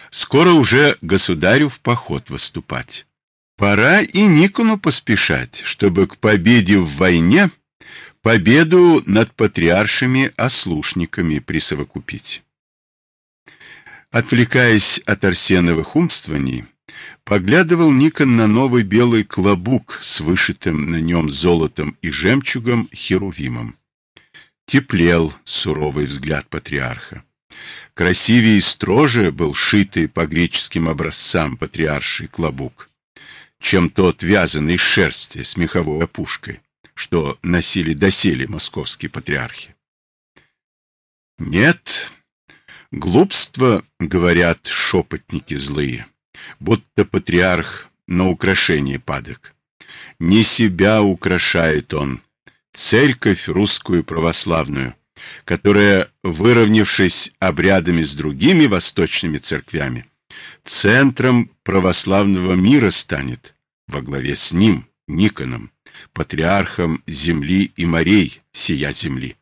Скоро уже государю в поход выступать. Пора и Никону поспешать, чтобы к победе в войне победу над патриаршими-ослушниками присовокупить. Отвлекаясь от Арсеновых умствований, поглядывал Никон на новый белый клобук с вышитым на нем золотом и жемчугом херувимом. Теплел суровый взгляд патриарха. Красивее и строже был шитый по греческим образцам патриарший клобук, чем тот вязаный из шерсти с меховой опушкой, что носили доселе московские патриархи. Нет, глупство, говорят шепотники злые, будто патриарх на украшение падок. Не себя украшает он, церковь русскую православную, которая, выровнявшись обрядами с другими восточными церквями, центром православного мира станет, во главе с ним, Никоном, патриархом земли и морей сия земли.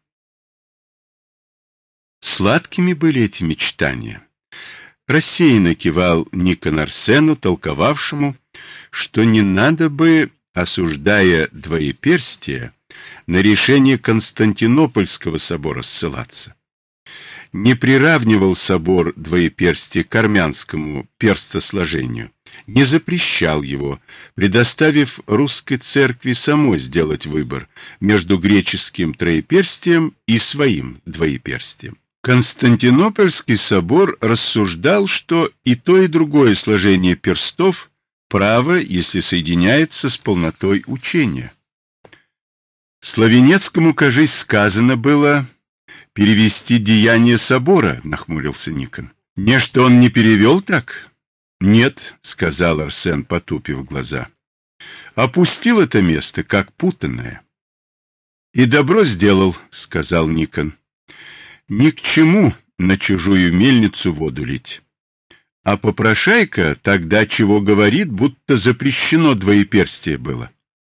Сладкими были эти мечтания. Рассеянно кивал Никон Арсену, толковавшему, что не надо бы, осуждая двоеперстие, на решение Константинопольского собора ссылаться. Не приравнивал собор двоеперстия к армянскому перстосложению, не запрещал его, предоставив русской церкви самой сделать выбор между греческим троеперстием и своим двоеперстием. Константинопольский собор рассуждал, что и то, и другое сложение перстов право, если соединяется с полнотой учения. Славенецкому, кажись, сказано было перевести деяния собора, нахмурился Никон. Не, что он не перевел так? Нет, сказал Арсен, потупив глаза. Опустил это место, как путанное. И добро сделал, сказал Никон. Ни к чему на чужую мельницу воду лить. А попрошайка тогда чего говорит, будто запрещено двоеперстие было.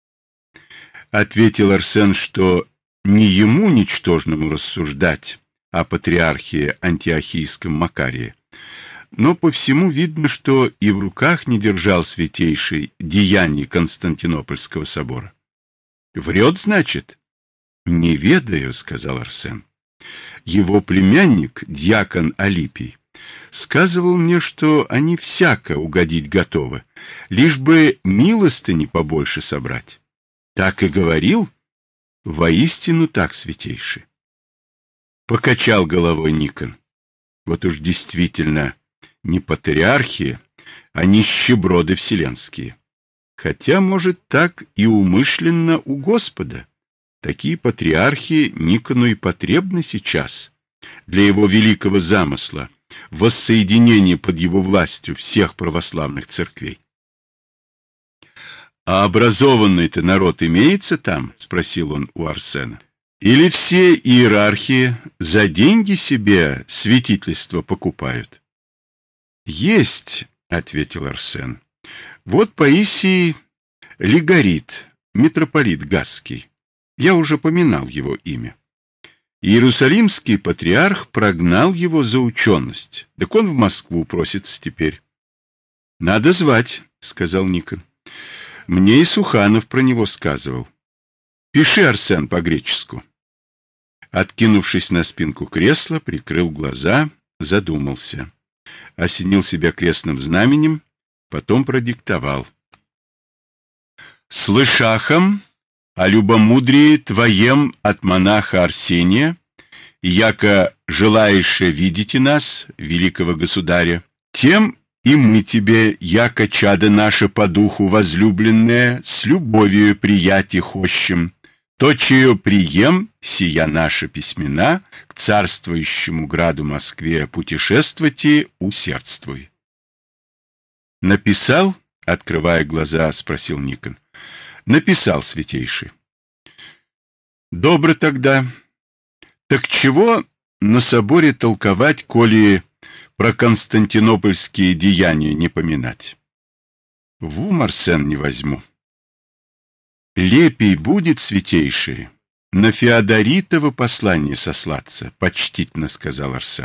Ответил Арсен, что не ему ничтожному рассуждать о патриархе антиохийском Макарии, но по всему видно, что и в руках не держал святейший деяний Константинопольского собора. Врет, значит? Не ведаю, сказал Арсен. Его племянник, дьякон Алипий, сказывал мне, что они всяко угодить готовы, лишь бы милостыни побольше собрать. Так и говорил? Воистину так, святейший. Покачал головой Никон. Вот уж действительно не патриархи, а нищеброды вселенские. Хотя, может, так и умышленно у Господа. Такие патриархи Никону и потребны сейчас для его великого замысла воссоединения под его властью всех православных церквей. — А образованный-то народ имеется там? — спросил он у Арсена. — Или все иерархи за деньги себе святительство покупают? — Есть, — ответил Арсен. — Вот Паисий Лигорит, митрополит Газский. Я уже поминал его имя. Иерусалимский патриарх прогнал его за ученость. Так он в Москву просится теперь. — Надо звать, — сказал Никон. — Мне и Суханов про него сказывал. Пиши, Арсен, по-греческу. Откинувшись на спинку кресла, прикрыл глаза, задумался. Осенил себя крестным знаменем, потом продиктовал. Слышахом о любомудрии твоем от монаха Арсения, яко желаеше видите нас, великого государя, тем и мы тебе, яко чадо наше по духу возлюбленное, с любовью приятие хощем, то, чею прием, сия наша письмена, к царствующему граду Москве путешествуйте, усердствуй. Написал, открывая глаза, спросил Никон. Написал, святейший. Добро тогда. Так чего на соборе толковать, коли про константинопольские деяния не поминать? В ум, Арсен, не возьму. Лепей будет, святейший, на Феодоритово послание сослаться, почтительно сказал Арсен.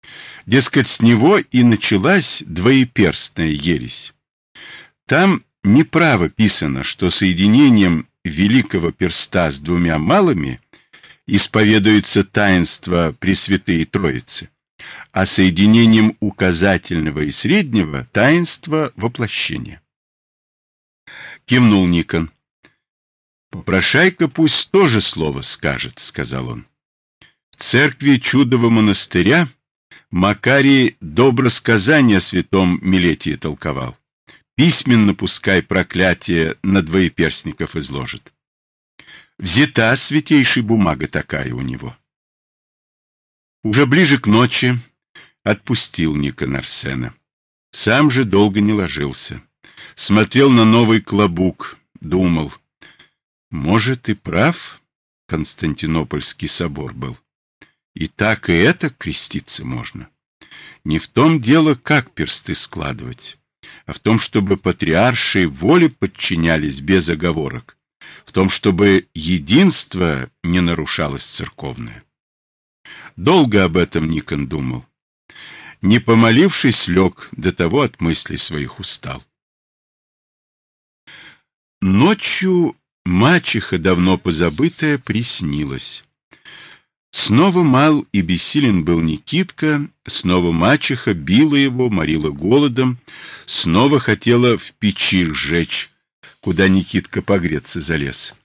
Дескать, с него и началась двоеперстная ересь. Там неправо писано, что соединением великого перста с двумя малыми исповедуется таинство Пресвятой Троицы, а соединением указательного и среднего таинство воплощения. Кивнул Никон. «Попрошайка пусть тоже слово скажет», — сказал он. «В церкви Чудового монастыря Макарий добросказание о святом Милетии толковал. Письменно пускай проклятие на двоеперстников изложит. Взята святейшая бумага такая у него». Уже ближе к ночи отпустил Никон Арсена. Сам же долго не ложился. Смотрел на новый клобук, думал. Может, и прав Константинопольский собор был. И так, и это креститься можно. Не в том дело, как персты складывать, а в том, чтобы патриаршей воле подчинялись без оговорок, в том, чтобы единство не нарушалось церковное. Долго об этом Никон думал. Не помолившись, лег, до того от мыслей своих устал. Ночью мачеха, давно позабытая, приснилась. Снова мал и бессилен был Никитка, снова мачеха била его, морила голодом, снова хотела в печи сжечь, куда Никитка погреться залез.